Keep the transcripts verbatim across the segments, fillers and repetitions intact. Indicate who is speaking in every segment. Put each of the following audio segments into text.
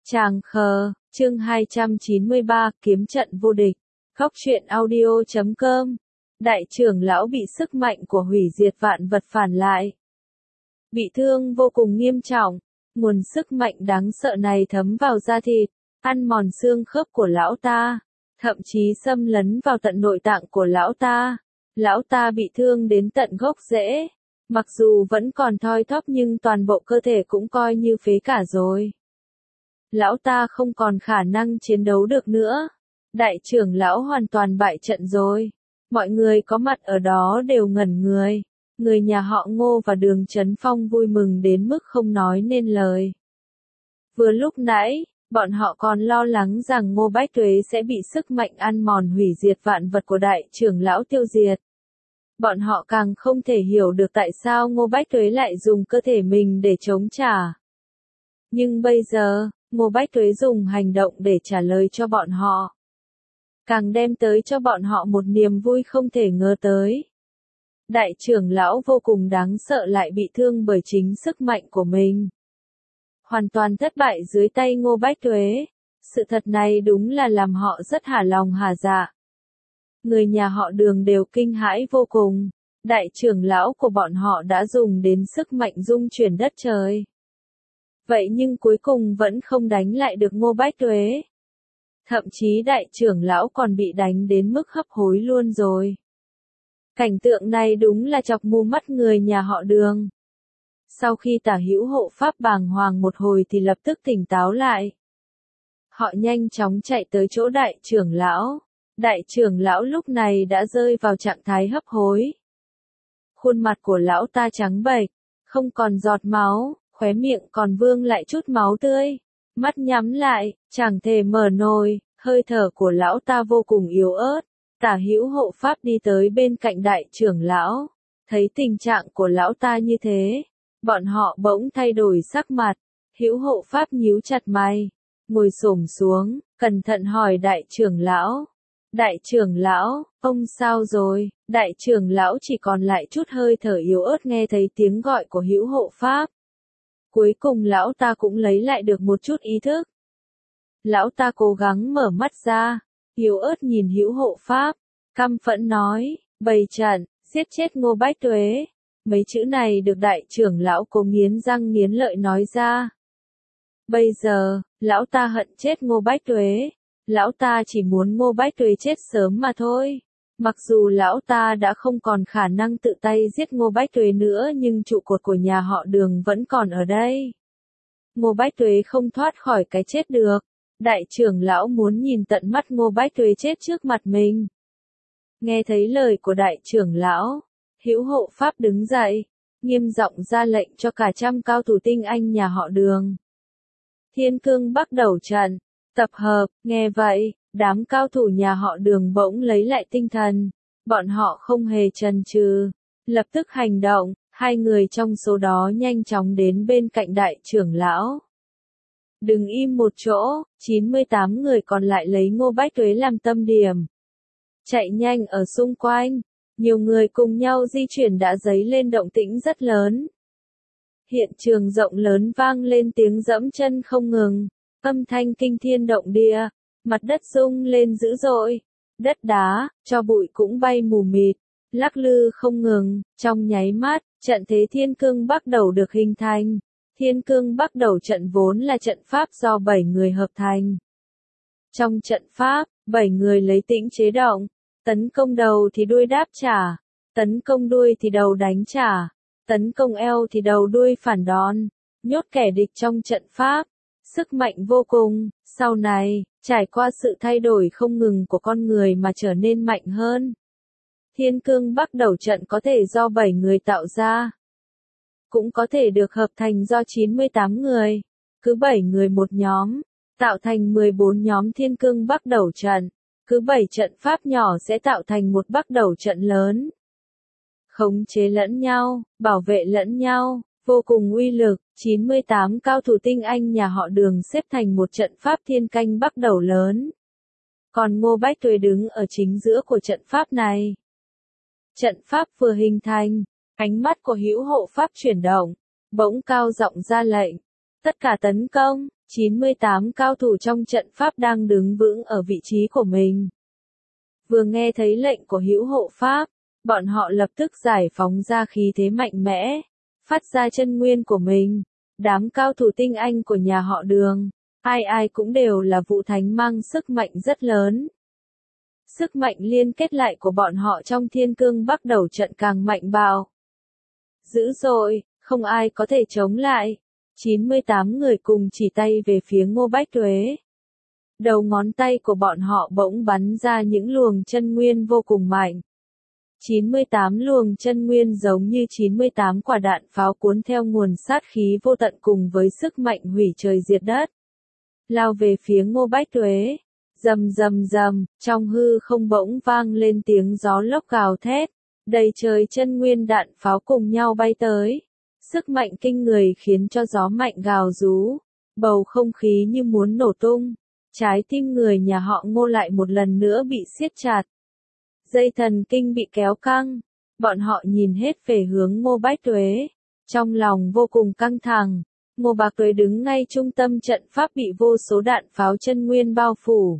Speaker 1: Tràng khờ, chương hai trăm chín mươi ba, kiếm trận vô địch. Góc truyện audio chấm com. Đại trưởng lão bị sức mạnh của hủy diệt vạn vật phản lại. Bị thương vô cùng nghiêm trọng, nguồn sức mạnh đáng sợ này thấm vào da thịt, ăn mòn xương khớp của lão ta, thậm chí xâm lấn vào tận nội tạng của lão ta. Lão ta bị thương đến tận gốc rễ, mặc dù vẫn còn thoi thóp nhưng toàn bộ cơ thể cũng coi như phế cả rồi. Lão ta không còn khả năng chiến đấu được nữa. Đại trưởng lão hoàn toàn bại trận rồi. Mọi người có mặt ở đó đều ngẩn người. Người nhà họ Ngô và Đường Chấn Phong vui mừng đến mức không nói nên lời. Vừa lúc nãy, bọn họ còn lo lắng rằng Ngô Bách Tuế sẽ bị sức mạnh ăn mòn hủy diệt vạn vật của đại trưởng lão tiêu diệt. Bọn họ càng không thể hiểu được tại sao Ngô Bách Tuế lại dùng cơ thể mình để chống trả. Nhưng bây giờ, Ngô Bách Tuế dùng hành động để trả lời cho bọn họ. Càng đem tới cho bọn họ một niềm vui không thể ngờ tới. Đại trưởng lão vô cùng đáng sợ lại bị thương bởi chính sức mạnh của mình. Hoàn toàn thất bại dưới tay Ngô Bách Tuế. Sự thật này đúng là làm họ rất hả lòng hả dạ. Người nhà họ Đường đều kinh hãi vô cùng. Đại trưởng lão của bọn họ đã dùng đến sức mạnh dung chuyển đất trời. Vậy nhưng cuối cùng vẫn không đánh lại được Ngô Bách Tuế. Thậm chí đại trưởng lão còn bị đánh đến mức hấp hối luôn rồi. Cảnh tượng này đúng là chọc mù mắt người nhà họ Đường. Sau khi Tả Hữu hộ pháp bàng hoàng một hồi thì lập tức tỉnh táo lại. Họ nhanh chóng chạy tới chỗ đại trưởng lão. Đại trưởng lão lúc này đã rơi vào trạng thái hấp hối. Khuôn mặt của lão ta trắng bệch, không còn giọt máu. Khóe miệng còn vương lại chút máu tươi, mắt nhắm lại, chẳng thể mở nổi, hơi thở của lão ta vô cùng yếu ớt. Tả Hữu hộ pháp đi tới bên cạnh đại trưởng lão, thấy tình trạng của lão ta như thế, bọn họ bỗng thay đổi sắc mặt. Hữu hộ pháp nhíu chặt mày, ngồi xổm xuống, cẩn thận hỏi đại trưởng lão. Đại trưởng lão, ông sao rồi? Đại trưởng lão chỉ còn lại chút hơi thở yếu ớt nghe thấy tiếng gọi của Hữu hộ pháp. Cuối cùng lão ta cũng lấy lại được một chút ý thức. Lão ta cố gắng mở mắt ra, yếu ớt nhìn Hữu hộ pháp, căm phẫn nói, bày trận, giết chết Ngô Bách Tuế. Mấy chữ này được đại trưởng lão cố nghiến răng nghiến lợi nói ra. Bây giờ, lão ta hận chết Ngô Bách Tuế. Lão ta chỉ muốn Ngô Bách Tuế chết sớm mà thôi. Mặc dù lão ta đã không còn khả năng tự tay giết Ngô Bách Tuế nữa nhưng trụ cột của nhà họ Đường vẫn còn ở đây. Ngô Bách Tuế không thoát khỏi cái chết được. Đại trưởng lão muốn nhìn tận mắt Ngô Bách Tuế chết trước mặt mình. Nghe thấy lời của đại trưởng lão, Hữu hộ pháp đứng dậy, nghiêm giọng ra lệnh cho cả trăm cao thủ tinh anh nhà họ Đường. Thiên cương bắt đầu trận, tập hợp, nghe vậy. Đám cao thủ nhà họ Đường bỗng lấy lại tinh thần, bọn họ không hề chần chừ, lập tức hành động. Hai người trong số đó nhanh chóng đến bên cạnh đại trưởng lão. Đừng im một chỗ, chín mươi tám người còn lại lấy Ngô Bách Tuế làm tâm điểm. Chạy nhanh ở xung quanh, nhiều người cùng nhau di chuyển đã dấy lên động tĩnh rất lớn. Hiện trường rộng lớn vang lên tiếng dẫm chân không ngừng, âm thanh kinh thiên động địa. Mặt đất rung lên dữ dội, đất đá, tro bụi cũng bay mù mịt, lắc lư không ngừng. Trong nháy mắt, trận thế Thiên Cương Bắt Đầu được hình thành. Thiên Cương Bắt Đầu trận vốn là trận pháp do bảy người hợp thành. Trong trận pháp, bảy người lấy tĩnh chế động, tấn công đầu thì đuôi đáp trả, tấn công đuôi thì đầu đánh trả, tấn công eo thì đầu đuôi phản đòn, nhốt kẻ địch trong trận pháp. Sức mạnh vô cùng, sau này, trải qua sự thay đổi không ngừng của con người mà trở nên mạnh hơn. Thiên Cương Bắt Đầu trận có thể do bảy người tạo ra, cũng có thể được hợp thành do chín mươi tám người, cứ bảy người một nhóm, tạo thành mười bốn nhóm Thiên Cương Bắt Đầu trận, cứ bảy trận pháp nhỏ sẽ tạo thành một Bắt Đầu trận lớn. Khống chế lẫn nhau, bảo vệ lẫn nhau. Vô cùng uy lực, chín mươi tám cao thủ tinh anh nhà họ Đường xếp thành một trận pháp thiên canh bắt đầu lớn. Còn Ngô Bách Tuế đứng ở chính giữa của trận pháp này. Trận pháp vừa hình thành, ánh mắt của Hữu hộ pháp chuyển động, bỗng cao giọng ra lệnh. Tất cả tấn công, chín mươi tám cao thủ trong trận pháp đang đứng vững ở vị trí của mình. Vừa nghe thấy lệnh của hữu hộ pháp, bọn họ lập tức giải phóng ra khí thế mạnh mẽ, phát ra chân nguyên của mình. Đám cao thủ tinh anh của nhà họ Đường, ai ai cũng đều là vũ thánh mang sức mạnh rất lớn. Sức mạnh liên kết lại của bọn họ trong Thiên Cương Bắc Đầu trận càng mạnh bạo. Dữ dội, không ai có thể chống lại. chín mươi tám người cùng chỉ tay về phía Ngô Bách Tuế. Đầu ngón tay của bọn họ bỗng bắn ra những luồng chân nguyên vô cùng mạnh. chín mươi tám luồng chân nguyên giống như chín mươi tám quả đạn pháo cuốn theo nguồn sát khí vô tận cùng với sức mạnh hủy trời diệt đất. Lao về phía Ngô Bách Tuế. Rầm rầm rầm, trong hư không bỗng vang lên tiếng gió lốc gào thét. Đầy trời chân nguyên đạn pháo cùng nhau bay tới. Sức mạnh kinh người khiến cho gió mạnh gào rú. Bầu không khí như muốn nổ tung. Trái tim người nhà họ Ngô lại một lần nữa bị siết chặt. Dây thần kinh bị kéo căng. Bọn họ nhìn hết về hướng Ngô Bách Tuế. Trong lòng vô cùng căng thẳng. Ngô Bách Tuế đứng ngay trung tâm trận pháp bị vô số đạn pháo chân nguyên bao phủ.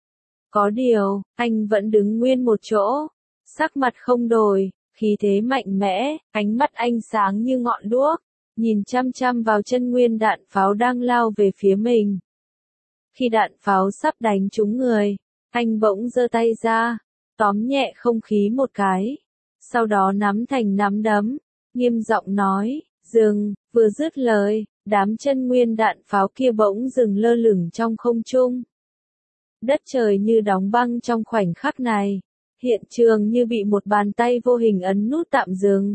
Speaker 1: Có điều, anh vẫn đứng nguyên một chỗ. Sắc mặt không đổi, khí thế mạnh mẽ, ánh mắt anh sáng như ngọn đuốc. Nhìn chăm chăm vào chân nguyên đạn pháo đang lao về phía mình. Khi đạn pháo sắp đánh trúng người, anh bỗng giơ tay ra, tóm nhẹ không khí một cái. Sau đó nắm thành nắm đấm, nghiêm giọng nói, dừng, vừa dứt lời, đám chân nguyên đạn pháo kia bỗng dừng lơ lửng trong không trung. Đất trời như đóng băng trong khoảnh khắc này, hiện trường như bị một bàn tay vô hình ấn nút tạm dừng.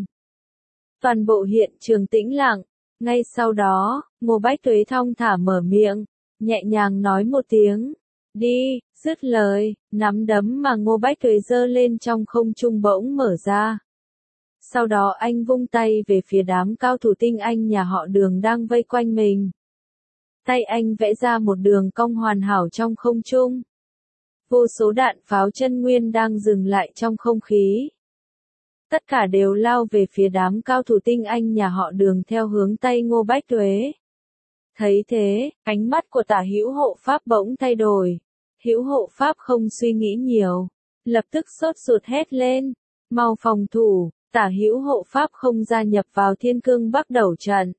Speaker 1: Toàn bộ hiện trường tĩnh lặng, ngay sau đó, Ngô Bách Tuế thong thả mở miệng, nhẹ nhàng nói một tiếng, đi, dứt lời, nắm đấm mà Ngô Bách Tuế giơ lên trong không trung bỗng mở ra. Sau đó anh vung tay về phía đám cao thủ tinh anh nhà họ Đường đang vây quanh mình. Tay anh vẽ ra một đường cong hoàn hảo trong không trung. Vô số đạn pháo chân nguyên đang dừng lại trong không khí. Tất cả đều lao về phía đám cao thủ tinh anh nhà họ Đường theo hướng tay Ngô Bách Tuế. Thấy thế, ánh mắt của Tả Hữu Hộ Pháp bỗng thay đổi. Hữu Hộ Pháp không suy nghĩ nhiều, lập tức sốt ruột hét lên, mau phòng thủ. Tả Hữu Hộ Pháp không gia nhập vào Thiên Cương Bắc Đầu trận.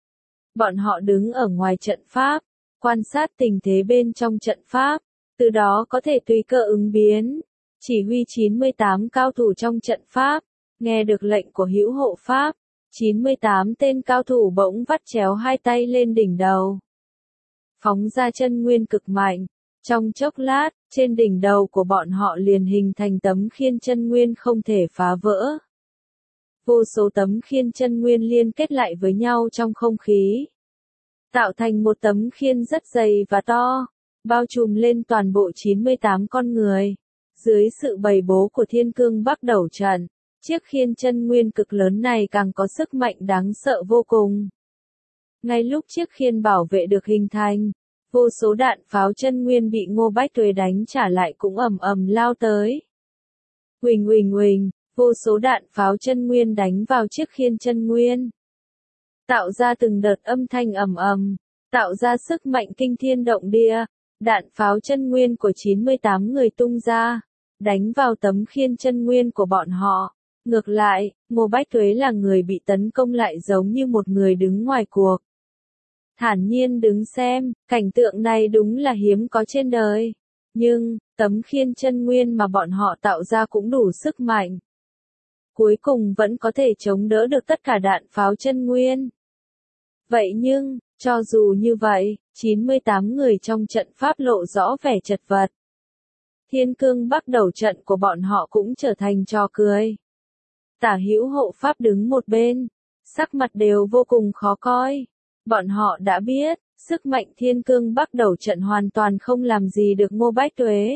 Speaker 1: Bọn họ đứng ở ngoài trận pháp, quan sát tình thế bên trong trận pháp, từ đó có thể tùy cơ ứng biến. Chỉ huy chín mươi tám cao thủ trong trận pháp, nghe được lệnh của Hữu Hộ Pháp, chín mươi tám tên cao thủ bỗng vắt chéo hai tay lên đỉnh đầu. Phóng ra chân nguyên cực mạnh, trong chốc lát, trên đỉnh đầu của bọn họ liền hình thành tấm khiên chân nguyên không thể phá vỡ. Vô số tấm khiên chân nguyên liên kết lại với nhau trong không khí, tạo thành một tấm khiên rất dày và to, bao trùm lên toàn bộ chín mươi tám con người. Dưới sự bày bố của Thiên Cương Bắc Đầu trận, chiếc khiên chân nguyên cực lớn này càng có sức mạnh đáng sợ vô cùng. Ngay lúc chiếc khiên bảo vệ được hình thành, vô số đạn pháo chân nguyên bị Ngô Bách Tuế đánh trả lại cũng ầm ầm lao tới. Huỳnh huỳnh huỳnh, vô số đạn pháo chân nguyên đánh vào chiếc khiên chân nguyên, tạo ra từng đợt âm thanh ầm ầm, tạo ra sức mạnh kinh thiên động địa. Đạn pháo chân nguyên của chín mươi tám người tung ra, đánh vào tấm khiên chân nguyên của bọn họ. Ngược lại, Ngô Bách Tuế là người bị tấn công lại giống như một người đứng ngoài cuộc. Thản nhiên đứng xem, cảnh tượng này đúng là hiếm có trên đời. Nhưng, tấm khiên chân nguyên mà bọn họ tạo ra cũng đủ sức mạnh. Cuối cùng vẫn có thể chống đỡ được tất cả đạn pháo chân nguyên. Vậy nhưng, cho dù như vậy, chín mươi tám người trong trận pháp lộ rõ vẻ chật vật. Thiên Cương Bắc Đầu trận của bọn họ cũng trở thành trò cười. Tả Hữu Hộ Pháp đứng một bên, sắc mặt đều vô cùng khó coi. Bọn họ đã biết, sức mạnh Thiên Cương Bắc Đầu trận hoàn toàn không làm gì được Ngô Bách Tuế.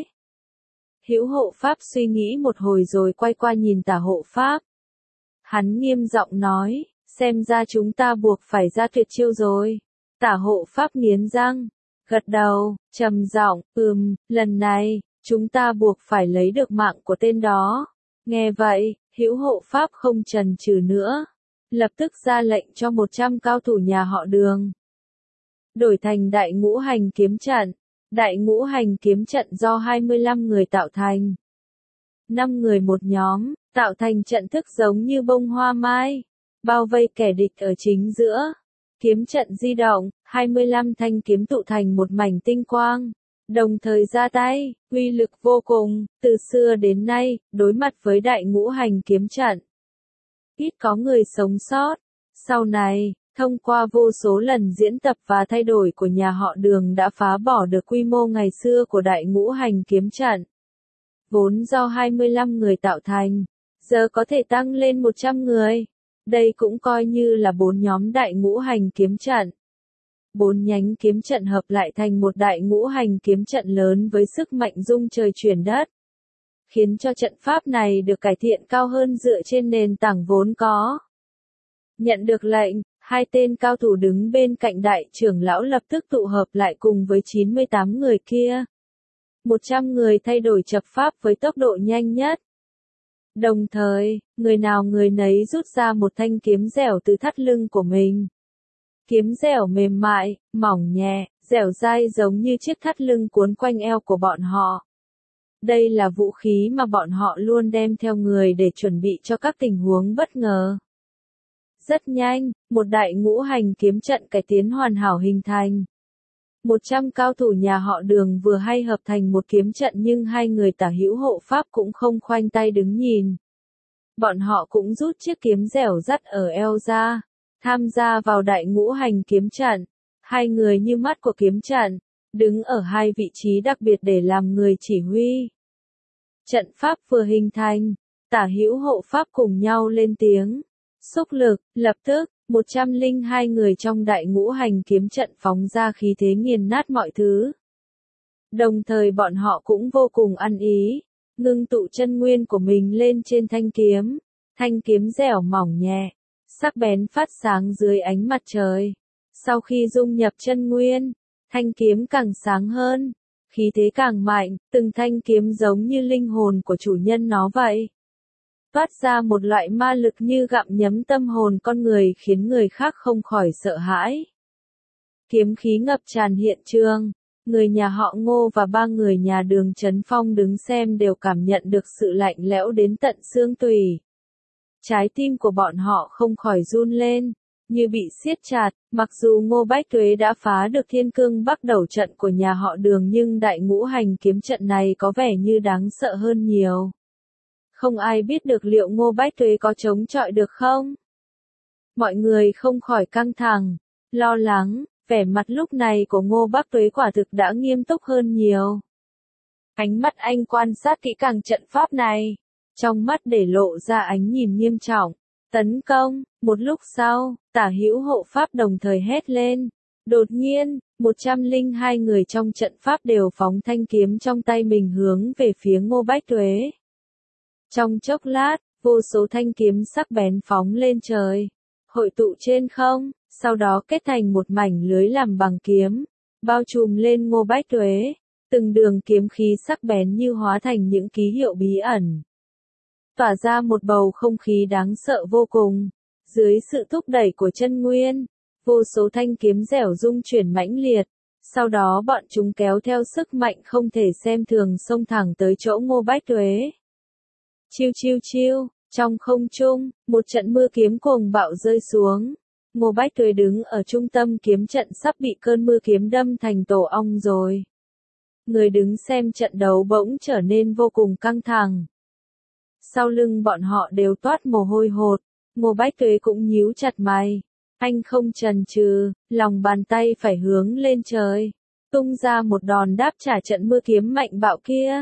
Speaker 1: Hữu Hộ Pháp suy nghĩ một hồi rồi quay qua nhìn Tả Hộ Pháp. Hắn nghiêm giọng nói, xem ra chúng ta buộc phải ra tuyệt chiêu rồi. Tả Hộ Pháp nghiến răng, gật đầu, trầm giọng, ừm, lần này, chúng ta buộc phải lấy được mạng của tên đó. Nghe vậy, Hữu Hộ Pháp không chần chừ nữa, lập tức ra lệnh cho một trăm cao thủ nhà họ Đường. đổi thành đại ngũ hành kiếm trận. Đại ngũ hành kiếm trận do hai mươi lăm người tạo thành. năm người một nhóm, tạo thành trận thức giống như bông hoa mai, bao vây kẻ địch ở chính giữa. Kiếm trận di động, hai mươi lăm thanh kiếm tụ thành một mảnh tinh quang, đồng thời ra tay, uy lực vô cùng, từ xưa đến nay, đối mặt với đại ngũ hành kiếm trận. Ít có người sống sót. Sau này, thông qua vô số lần diễn tập và thay đổi của nhà họ Đường đã phá bỏ được quy mô ngày xưa của đại ngũ hành kiếm trận. Vốn do hai mươi lăm người tạo thành, giờ có thể tăng lên một trăm người. Đây cũng coi như là bốn nhóm đại ngũ hành kiếm trận. Bốn nhánh kiếm trận hợp lại thành một đại ngũ hành kiếm trận lớn với sức mạnh rung trời chuyển đất, khiến cho trận pháp này được cải thiện cao hơn dựa trên nền tảng vốn có. Nhận được lệnh, hai tên cao thủ đứng bên cạnh đại trưởng lão lập tức tụ hợp lại cùng với chín mươi tám người kia. một trăm người thay đổi chập pháp với tốc độ nhanh nhất. Đồng thời, người nào người nấy rút ra một thanh kiếm dẻo từ thắt lưng của mình. Kiếm dẻo mềm mại, mỏng nhẹ, dẻo dai giống như chiếc thắt lưng cuốn quanh eo của bọn họ. Đây là vũ khí mà bọn họ luôn đem theo người để chuẩn bị cho các tình huống bất ngờ. Rất nhanh, một đại ngũ hành kiếm trận cải tiến hoàn hảo hình thành. một trăm cao thủ nhà họ Đường vừa hay hợp thành một kiếm trận nhưng hai người tả hữu hộ pháp cũng không khoanh tay đứng nhìn. Bọn họ cũng rút chiếc kiếm dẻo dắt ở eo ra, tham gia vào đại ngũ hành kiếm trận. Hai người như mắt của kiếm trận, đứng ở hai vị trí đặc biệt để làm người chỉ huy. Trận pháp vừa hình thành, tả hữu hộ pháp cùng nhau lên tiếng. Xúc lực, lập tức, một trăm lẻ hai người trong đại ngũ hành kiếm trận phóng ra khí thế nghiền nát mọi thứ. Đồng thời bọn họ cũng vô cùng ăn ý, ngưng tụ chân nguyên của mình lên trên thanh kiếm. Thanh kiếm dẻo mỏng nhẹ, sắc bén phát sáng dưới ánh mặt trời. Sau khi dung nhập chân nguyên, thanh kiếm càng sáng hơn, khí thế càng mạnh, từng thanh kiếm giống như linh hồn của chủ nhân nó vậy. Toát ra một loại ma lực như gặm nhấm tâm hồn con người khiến người khác không khỏi sợ hãi. Kiếm khí ngập tràn hiện trường, người nhà họ Ngô và ba người nhà Đường Chấn Phong đứng xem đều cảm nhận được sự lạnh lẽo đến tận xương tủy. Trái tim của bọn họ không khỏi run lên, như bị siết chặt. Mặc dù Ngô Bách Tuế đã phá được Thiên Cương Bắc Đầu trận của nhà họ Đường nhưng đại ngũ hành kiếm trận này có vẻ như đáng sợ hơn nhiều. Không ai biết được liệu Ngô Bách Tuế có chống chọi được không? Mọi người không khỏi căng thẳng, lo lắng, vẻ mặt lúc này của Ngô Bách Tuế quả thực đã nghiêm túc hơn nhiều. Ánh mắt anh quan sát kỹ càng trận pháp này, trong mắt để lộ ra ánh nhìn nghiêm trọng. Tấn công, một lúc sau, tả hữu hộ pháp đồng thời hét lên. Đột nhiên, một trăm lẻ hai người trong trận pháp đều phóng thanh kiếm trong tay mình hướng về phía Ngô Bách Tuế. Trong chốc lát, vô số thanh kiếm sắc bén phóng lên trời, hội tụ trên không, sau đó kết thành một mảnh lưới làm bằng kiếm, bao trùm lên Ngô Bách Tuế. Từng đường kiếm khí sắc bén như hóa thành những ký hiệu bí ẩn, tỏa ra một bầu không khí đáng sợ vô cùng. Dưới sự thúc đẩy của chân nguyên, vô số thanh kiếm dẻo rung chuyển mãnh liệt, sau đó bọn chúng kéo theo sức mạnh không thể xem thường xông thẳng tới chỗ Ngô Bách Tuế. Chiêu chiêu chiêu, trong không trung, một trận mưa kiếm cuồng bạo rơi xuống. Ngô Bách Tuế đứng ở trung tâm kiếm trận sắp bị cơn mưa kiếm đâm thành tổ ong rồi. Người đứng xem trận đấu bỗng trở nên vô cùng căng thẳng. Sau lưng bọn họ đều toát mồ hôi hột, Ngô Bách Tuế cũng nhíu chặt mày. Anh không chần chừ, lòng bàn tay phải hướng lên trời, tung ra một đòn đáp trả trận mưa kiếm mạnh bạo kia.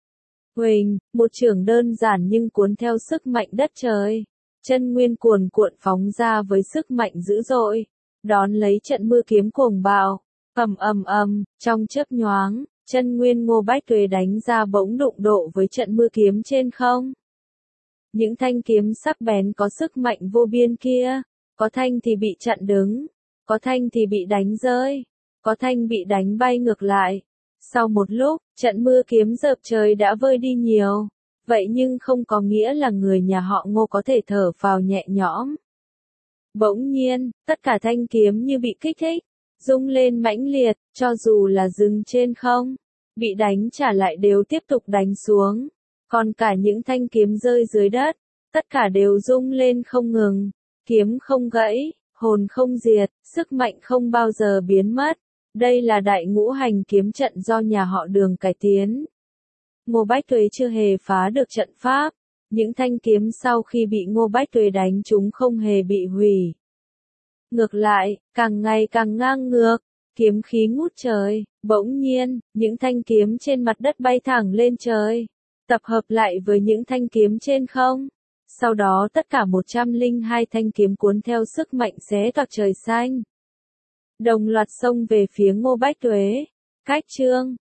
Speaker 1: Huỳnh, một chưởng đơn giản nhưng cuốn theo sức mạnh đất trời. Chân nguyên cuồn cuộn phóng ra với sức mạnh dữ dội, đón lấy trận mưa kiếm cuồng bạo. Ầm ầm ầm, trong chớp nhoáng, chân nguyên Ngô Bách Tuế đánh ra bỗng đụng độ với trận mưa kiếm trên không. Những thanh kiếm sắc bén có sức mạnh vô biên kia, có thanh thì bị chặn đứng, có thanh thì bị đánh rơi, có thanh bị đánh bay ngược lại. Sau một lúc, trận mưa kiếm dợp trời đã vơi đi nhiều, vậy nhưng không có nghĩa là người nhà họ Ngô có thể thở phào nhẹ nhõm. Bỗng nhiên, tất cả thanh kiếm như bị kích thích, rung lên mãnh liệt, cho dù là rừng trên không, bị đánh trả lại đều tiếp tục đánh xuống. Còn cả những thanh kiếm rơi dưới đất, tất cả đều rung lên không ngừng, kiếm không gãy, hồn không diệt, sức mạnh không bao giờ biến mất. Đây là đại ngũ hành kiếm trận do nhà họ Đường cải tiến. Ngô Bách Tuế chưa hề phá được trận pháp, những thanh kiếm sau khi bị Ngô Bách Tuế đánh chúng không hề bị hủy. Ngược lại, càng ngày càng ngang ngược, kiếm khí ngút trời, bỗng nhiên, những thanh kiếm trên mặt đất bay thẳng lên trời, tập hợp lại với những thanh kiếm trên không. Sau đó tất cả một trăm lẻ hai thanh kiếm cuốn theo sức mạnh xé toạc trời xanh, đồng loạt xông về phía Ngô Bách Tuế. Cách chương